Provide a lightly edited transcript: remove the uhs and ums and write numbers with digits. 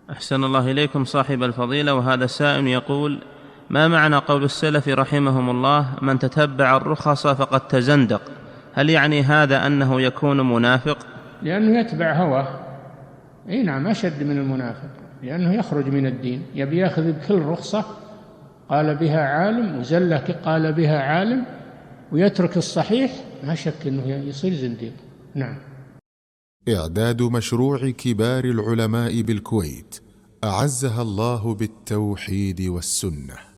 أحسن الله إليكم صاحب الفضيلة. وهذا السائل يقول: ما معنى قول السلف رحمهم الله: من تتبع الرخص فقد تزندق؟ هل يعني هذا أنه يكون منافق؟ لأنه يتبع هواه. أي نعم، أشد من المنافق، لأنه يخرج من الدين، يبي يأخذ بكل رخصة قال بها عالم، وزلة قال بها عالم، ويترك الصحيح، ما شك أنه يصير زنديق. نعم. إعداد مشروع كبار العلماء بالكويت أعزها الله بالتوحيد والسنة.